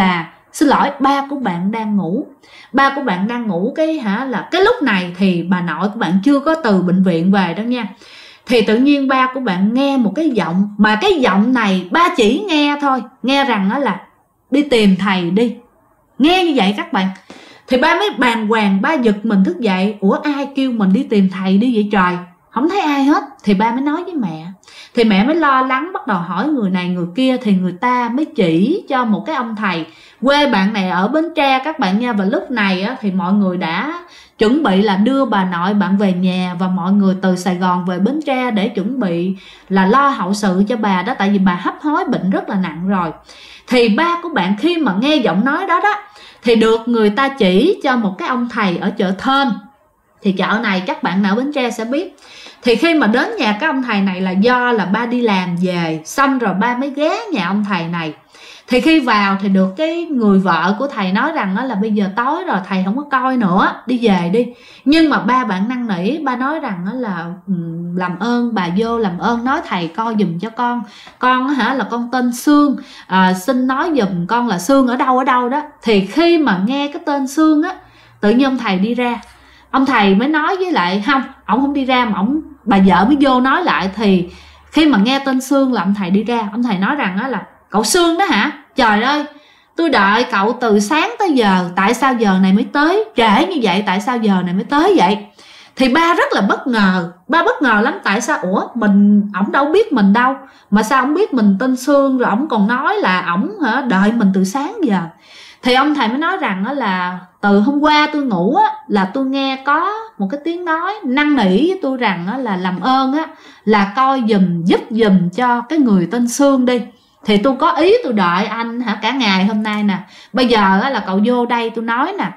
xin lỗi, ba của bạn đang ngủ. Ba của bạn đang ngủ là cái lúc này thì bà nội của bạn chưa có từ bệnh viện về đâu nha. Thì tự nhiên ba của bạn nghe một cái giọng, mà cái giọng này ba chỉ nghe thôi, nghe rằng là đi tìm thầy đi, nghe như vậy các bạn. Thì ba mới bàng hoàng, ba giật mình thức dậy, ủa ai kêu mình đi tìm thầy đi vậy trời, không thấy ai hết. Thì ba mới nói với mẹ, thì mẹ mới lo lắng, bắt đầu hỏi người này người kia. Thì người ta mới chỉ cho một cái ông thầy, quê bạn này ở Bến Tre các bạn nha. Và lúc này thì mọi người đã chuẩn bị là đưa bà nội bạn về nhà, và mọi người từ Sài Gòn về Bến Tre để chuẩn bị là lo hậu sự cho bà đó, tại vì bà hấp hối bệnh rất là nặng rồi. Thì ba của bạn khi mà nghe giọng nói đó thì được người ta chỉ cho một cái ông thầy ở chợ Thơm. Thì chợ này các bạn nào Bến Tre sẽ biết. Thì khi mà đến nhà cái ông thầy này là do là ba đi làm về, xong rồi ba mới ghé nhà ông thầy này. Thì khi vào thì được cái người vợ của thầy nói rằng là bây giờ tối rồi, thầy không có coi nữa, đi về đi. Nhưng mà ba bạn năn nỉ, ba nói rằng là làm ơn bà vô, làm ơn nói thầy coi giùm cho con là con tên Sương, xin nói giùm con là Sương ở đâu đó. Thì khi mà nghe cái tên Sương á, tự nhiên ông thầy đi ra. Ông thầy mới nói với lại, không, ổng không đi ra mà bà vợ mới vô nói lại. Thì khi mà nghe tên Sương là ông thầy đi ra. Ông thầy nói rằng là cậu Sương đó hả? Trời ơi, tôi đợi cậu từ sáng tới giờ, tại sao giờ này mới tới? Trễ như vậy, tại sao giờ này mới tới vậy? Thì ba rất là bất ngờ, ba bất ngờ lắm. Tại sao? Ổng đâu biết mình đâu, mà sao ổng biết mình tên Sương, rồi ổng còn nói là ổng đợi mình từ sáng giờ. Thì ông thầy mới nói rằng là từ hôm qua tôi ngủ á, là tôi nghe có một cái tiếng nói năn nỉ với tôi rằng là làm ơn á, là coi giùm, giúp giùm cho cái người tên Sương đi. Thì tôi có ý tôi đợi anh cả ngày hôm nay nè. Bây giờ là cậu vô đây tôi nói nè,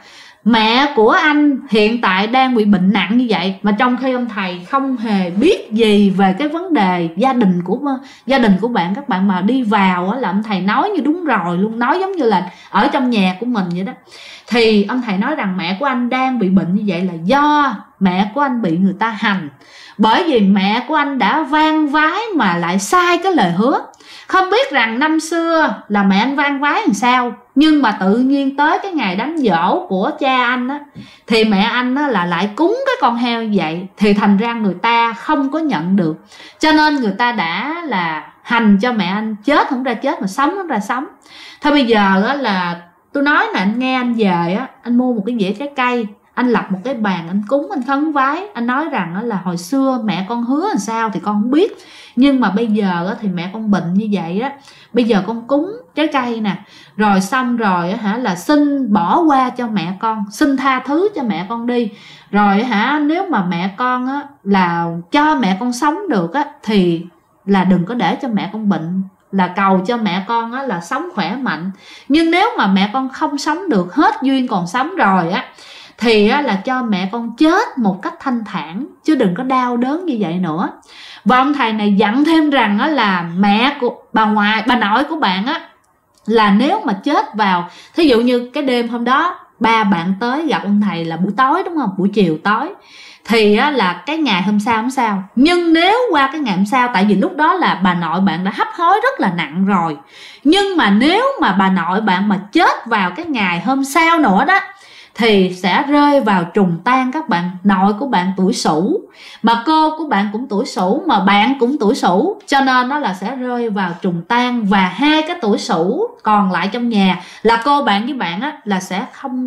mẹ của anh hiện tại đang bị bệnh nặng như vậy, mà trong khi ông thầy không hề biết gì về cái vấn đề gia đình của bạn. Các bạn mà đi vào là ông thầy nói như đúng rồi luôn, nói giống như là ở trong nhà của mình vậy đó. Thì ông thầy nói rằng mẹ của anh đang bị bệnh như vậy là do mẹ của anh bị người ta hành. Bởi vì mẹ của anh đã van vái mà lại sai cái lời hứa. Không biết rằng năm xưa là mẹ anh van vái làm sao, nhưng mà tự nhiên tới cái ngày đám giỗ của cha anh á, thì mẹ anh á là lại cúng cái con heo như vậy. Thì thành ra người ta không có nhận được, cho nên người ta đã là hành cho mẹ anh, chết không ra chết mà sống không ra sống. Thôi bây giờ á là tôi nói nè, anh nghe, anh về á, anh mua một cái dĩa trái cây, anh lập một cái bàn, anh cúng, anh khấn vái. Anh nói rằng là hồi xưa mẹ con hứa làm sao thì con không biết, nhưng mà bây giờ thì mẹ con bệnh như vậy á, bây giờ con cúng trái cây nè, rồi xong rồi là xin bỏ qua cho mẹ con, xin tha thứ cho mẹ con đi. Rồi nếu mà mẹ con á là cho mẹ con sống được á, thì là đừng có để cho mẹ con bệnh, là cầu cho mẹ con á là sống khỏe mạnh. Nhưng nếu mà mẹ con không sống được, hết duyên còn sống rồi á, thì là cho mẹ con chết một cách thanh thản, chứ đừng có đau đớn như vậy nữa. Và ông thầy này dặn thêm rằng là mẹ của bà nội của bạn á, là nếu mà chết vào, thí dụ như cái đêm hôm đó ba bạn tới gặp ông thầy là buổi tối đúng không, buổi chiều tối, thì là cái ngày hôm sau không sao. Nhưng nếu qua cái ngày hôm sau, tại vì lúc đó là bà nội bạn đã hấp hối rất là nặng rồi, nhưng mà nếu mà bà nội bạn mà chết vào cái ngày hôm sau nữa đó, thì sẽ rơi vào trùng tang các bạn. Nội của bạn tuổi Sửu, mà cô của bạn cũng tuổi Sửu, mà bạn cũng tuổi Sửu, cho nên nó là sẽ rơi vào trùng tang. Và hai cái tuổi Sửu còn lại trong nhà là cô bạn với bạn á, là sẽ không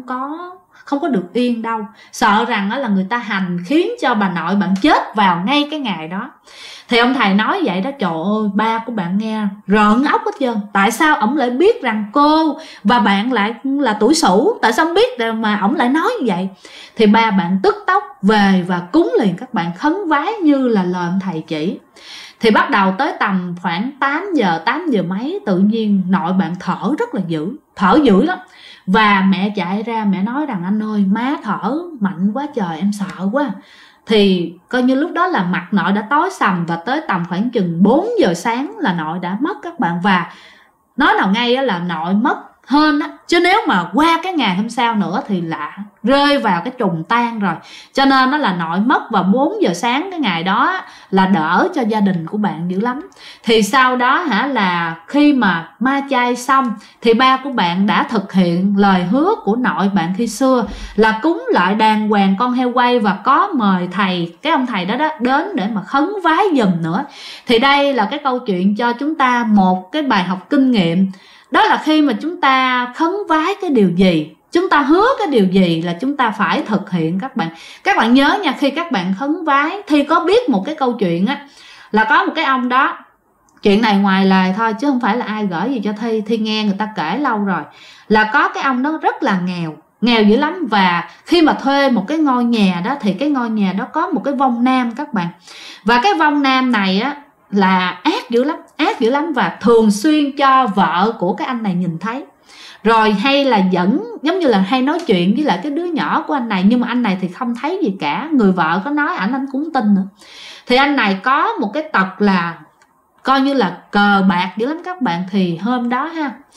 có được yên đâu. Sợ rằng là người ta hành khiến cho bà nội bạn chết vào ngay cái ngày đó. Thì ông thầy nói vậy đó, trời ơi, ba của bạn nghe rợn óc hết trơn. Tại sao ổng lại biết rằng cô và bạn lại là tuổi Sửu? Tại sao không biết mà ổng lại nói như vậy? Thì ba bạn tức tốc về và cúng liền các bạn, khấn vái như là lời ông thầy chỉ. Thì bắt đầu tới tầm khoảng 8 giờ mấy, tự nhiên nội bạn thở rất là dữ lắm. Và mẹ chạy ra, mẹ nói rằng anh ơi, má thở mạnh quá trời, em sợ quá. Thì coi như lúc đó là mặt nội đã tối sầm, và tới tầm khoảng chừng 4 giờ sáng là nội đã mất các bạn. Và nói nào ngay là nội mất hơn á, chứ nếu mà qua cái ngày hôm sau nữa thì là rơi vào cái trùng tang rồi. Cho nên nó là nội mất vào 4 giờ sáng cái ngày đó, là đỡ cho gia đình của bạn dữ lắm. Thì sau đó là khi mà ma chay xong, thì ba của bạn đã thực hiện lời hứa của nội bạn khi xưa, là cúng lại đàng hoàng con heo quay, và có mời thầy, cái ông thầy đó đến để mà khấn vái giùm nữa. Thì đây là cái câu chuyện cho chúng ta một cái bài học kinh nghiệm. Đó là khi mà chúng ta khấn vái cái điều gì, chúng ta hứa cái điều gì là chúng ta phải thực hiện các bạn. Các bạn nhớ nha, khi các bạn khấn vái, Thi có biết một cái câu chuyện á, là có một cái ông đó, chuyện này ngoài lời thôi chứ không phải là ai gửi gì cho Thi nghe người ta kể lâu rồi, là có cái ông đó rất là nghèo dữ lắm. Và khi mà thuê một cái ngôi nhà đó, thì cái ngôi nhà đó có một cái vong nam các bạn. Và cái vong nam này á là ác dữ lắm, và thường xuyên cho vợ của cái anh này nhìn thấy. Rồi hay là dẫn, giống như là hay nói chuyện với lại cái đứa nhỏ của anh này, nhưng mà anh này thì không thấy gì cả. Người vợ có nói anh cũng tin nữa. Thì anh này có một cái tật là coi như là cờ bạc dữ lắm các bạn. Thì hôm đó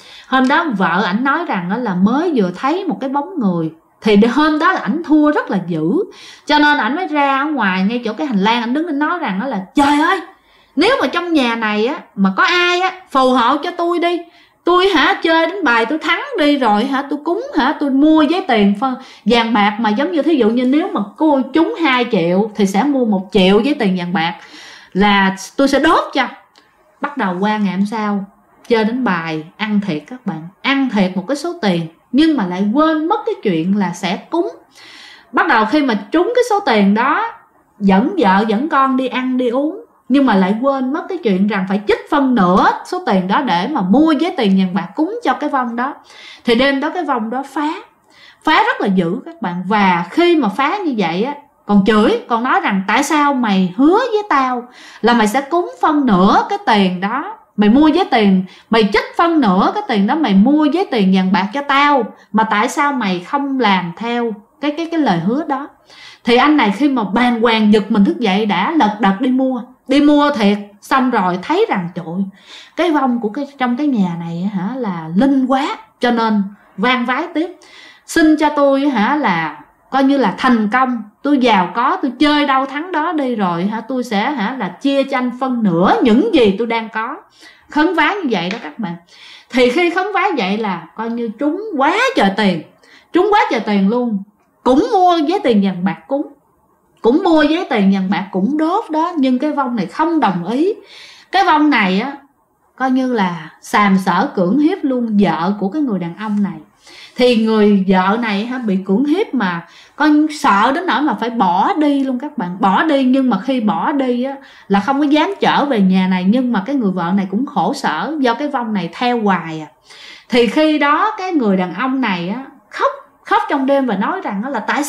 vợ ảnh nói rằng đó là mới vừa thấy một cái bóng người. Thì hôm đó là ảnh thua rất là dữ, cho nên ảnh mới ra ở ngoài ngay chỗ cái hành lang, ảnh đứng lên nói rằng đó là trời ơi, nếu mà trong nhà này á mà có ai á phù hộ cho tôi đi, tôi chơi đến bài tôi thắng đi rồi tôi cúng tôi mua giấy tiền vàng bạc, mà giống như thí dụ như nếu mà cô trúng 2 triệu thì sẽ mua 1 triệu giấy tiền vàng bạc, là tôi sẽ đốt cho. Bắt đầu qua ngày hôm sau chơi đến bài, ăn thiệt các bạn, ăn thiệt một cái số tiền, nhưng mà lại quên mất cái chuyện là sẽ cúng. Bắt đầu khi mà trúng cái số tiền đó, dẫn vợ dẫn con đi ăn đi uống, nhưng mà lại quên mất cái chuyện rằng phải trích phân nửa số tiền đó để mà mua giấy tiền vàng bạc cúng cho cái vong đó. Thì đêm đó cái vong đó phá rất là dữ các bạn. Và khi mà phá như vậy á, còn chửi, còn nói rằng tại sao mày hứa với tao là mày sẽ cúng phân nửa cái tiền đó, mày mua giấy tiền, mày trích phân nửa cái tiền đó, mày mua giấy tiền vàng bạc cho tao, mà tại sao mày không làm theo cái lời hứa đó. Thì anh này khi mà bàng hoàng giật mình thức dậy, đã lật đật đi mua thiệt. Xong rồi thấy rằng trời, cái vong của trong cái nhà này là linh quá, cho nên van vái tiếp, xin cho tôi là coi như là thành công, tôi giàu có, tôi chơi đâu thắng đó đi rồi tôi sẽ là chia cho anh phân nửa những gì tôi đang có. Khấn vái như vậy đó các bạn. Thì khi khấn vái vậy là coi như trúng quá trời tiền luôn. Cũng mua giấy tiền vàng bạc cúng, cũng mua giấy tiền vàng bạc cũng đốt đó. Nhưng cái vong này không đồng ý. Cái vong này á coi như là sàm sỡ cưỡng hiếp luôn vợ của cái người đàn ông này. Thì người vợ này bị cưỡng hiếp mà con sợ đến nỗi mà phải bỏ đi luôn các bạn. Bỏ đi, nhưng mà khi bỏ đi á là không có dám trở về nhà này. Nhưng mà cái người vợ này cũng khổ sở do cái vong này theo hoài à. Thì khi đó cái người đàn ông này á khóc trong đêm và nói rằng là tại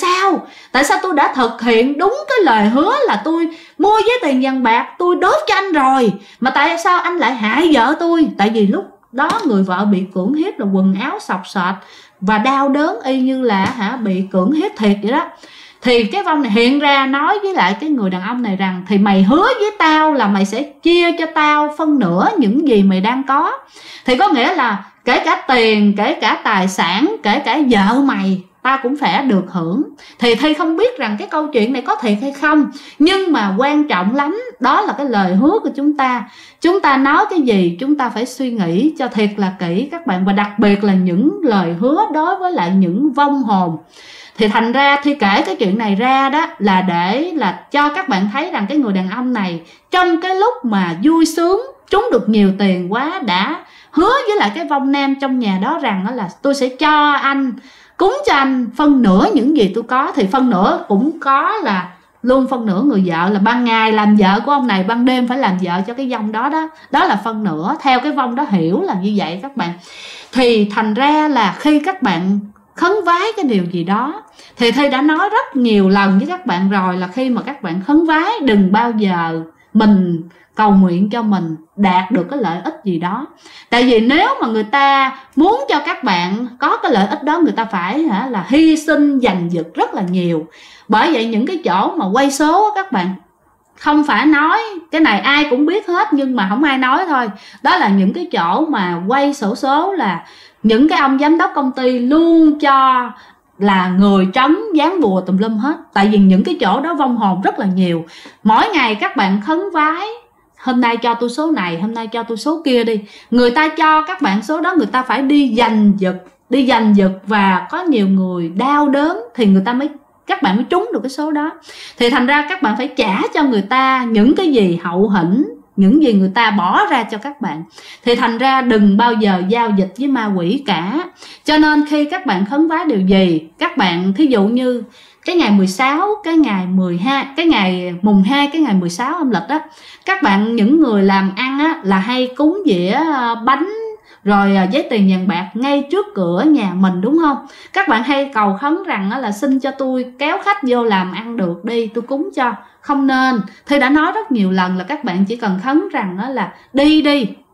sao tôi đã thực hiện đúng cái lời hứa là tôi mua giấy tiền vàng bạc, tôi đốt cho anh rồi, mà tại sao anh lại hại vợ tôi. Tại vì lúc đó người vợ bị cưỡng hiếp là quần áo xộc xệch và đau đớn y như là bị cưỡng hiếp thiệt vậy đó. Thì cái vong này hiện ra nói với lại cái người đàn ông này rằng thì mày hứa với tao là mày sẽ chia cho tao phân nửa những gì mày đang có. Thì có nghĩa là kể cả tiền, kể cả tài sản, kể cả vợ mày, tao cũng phải được hưởng. Thì Thi không biết rằng cái câu chuyện này có thiệt hay không, nhưng mà quan trọng lắm đó là cái lời hứa của chúng ta. Chúng ta nói cái gì chúng ta phải suy nghĩ cho thiệt là kỹ các bạn. Và đặc biệt là những lời hứa đối với lại những vong hồn. Thì thành ra Thi kể cái chuyện này ra đó là để là cho các bạn thấy rằng cái người đàn ông này trong cái lúc mà vui sướng trúng được nhiều tiền quá, đã hứa với lại cái vong nam trong nhà đó rằng đó là tôi sẽ cho anh, cúng cho anh phân nửa những gì tôi có. Thì phân nửa cũng có là luôn phân nửa người vợ, là ban ngày làm vợ của ông này, ban đêm phải làm vợ cho cái vong đó đó. Đó là phân nửa, theo cái vong đó hiểu là như vậy các bạn. Thì thành ra là khi các bạn khấn vái cái điều gì đó, thì Thi đã nói rất nhiều lần với các bạn rồi, là khi mà các bạn khấn vái đừng bao giờ mình cầu nguyện cho mình đạt được cái lợi ích gì đó. Tại vì nếu mà người ta muốn cho các bạn có cái lợi ích đó, người ta phải là hy sinh giành giật rất là nhiều. Bởi vậy những cái chỗ mà quay số các bạn, không phải nói cái này ai cũng biết hết nhưng mà không ai nói thôi. Đó là những cái chỗ mà quay sổ số là những cái ông giám đốc công ty luôn cho là người trấn dán bùa tùm lum hết. Tại vì những cái chỗ đó vong hồn rất là nhiều. Mỗi ngày các bạn khấn vái, hôm nay cho tôi số này, hôm nay cho tôi số kia đi. Người ta cho các bạn số đó, người ta phải đi giành giật và có nhiều người đau đớn thì các bạn mới trúng được cái số đó. Thì thành ra các bạn phải trả cho người ta những cái gì hậu hĩnh, những gì người ta bỏ ra cho các bạn. Thì thành ra đừng bao giờ giao dịch với ma quỷ cả. Cho nên khi các bạn khấn vái điều gì, các bạn thí dụ như cái ngày 16, cái ngày 12, cái ngày mùng 2, cái ngày 16 âm lịch á, các bạn những người làm ăn á là hay cúng dĩa bánh rồi giấy tiền vàng bạc ngay trước cửa nhà mình, đúng không? Các bạn hay cầu khấn rằng là xin cho tôi kéo khách vô làm ăn được đi, tôi cúng cho. Không nên. Thì đã nói rất nhiều lần là các bạn chỉ cần khấn rằng là đi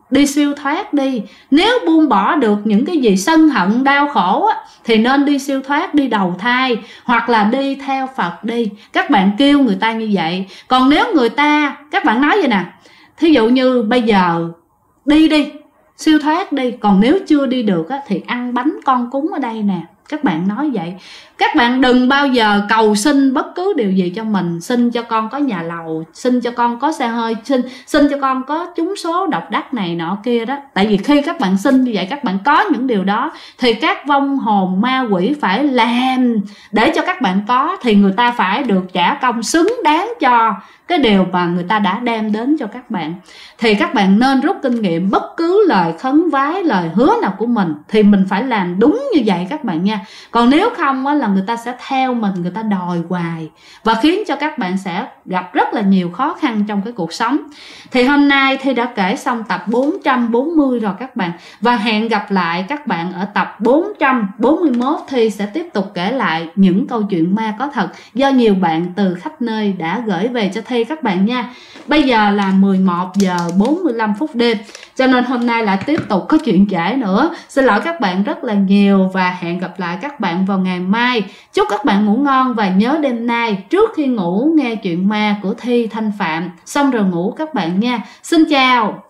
đi siêu thoát đi. Nếu buông bỏ được những cái gì sân hận đau khổ á, thì nên đi siêu thoát, đi đầu thai, hoặc là đi theo Phật đi. Các bạn kêu người ta như vậy. Còn nếu người ta, các bạn nói vậy nè, thí dụ như bây giờ đi siêu thoát đi, còn nếu chưa đi được á, thì ăn bánh con cúng ở đây nè. Các bạn nói vậy. Các bạn đừng bao giờ cầu xin bất cứ điều gì cho mình. Xin cho con có nhà lầu, xin cho con có xe hơi, xin cho con có trúng số độc đắc này nọ kia đó. Tại vì khi các bạn xin như vậy, các bạn có những điều đó, thì các vong hồn ma quỷ phải làm để cho các bạn có. Thì người ta phải được trả công xứng đáng cho cái điều mà người ta đã đem đến cho các bạn. Thì các bạn nên rút kinh nghiệm. Bất cứ lời khấn vái, lời hứa nào của mình thì mình phải làm đúng như vậy các bạn nha. Còn nếu không á, là người ta sẽ theo mình, người ta đòi hoài, và khiến cho các bạn sẽ gặp rất là nhiều khó khăn trong cái cuộc sống. Thì hôm nay Thi đã kể xong tập 440 rồi các bạn. Và hẹn gặp lại các bạn ở tập 441. Thi sẽ tiếp tục kể lại những câu chuyện ma có thật do nhiều bạn từ khắp nơi đã gửi về cho Thi các bạn nha. Bây giờ là 11 giờ 45 phút đêm, cho nên hôm nay lại tiếp tục có chuyện kể nữa. Xin lỗi các bạn rất là nhiều, và hẹn gặp lại các bạn vào ngày mai. Chúc các bạn ngủ ngon, và nhớ đêm nay trước khi ngủ nghe chuyện ma của Thi Thanh Phạm, xong rồi ngủ các bạn nha. Xin chào.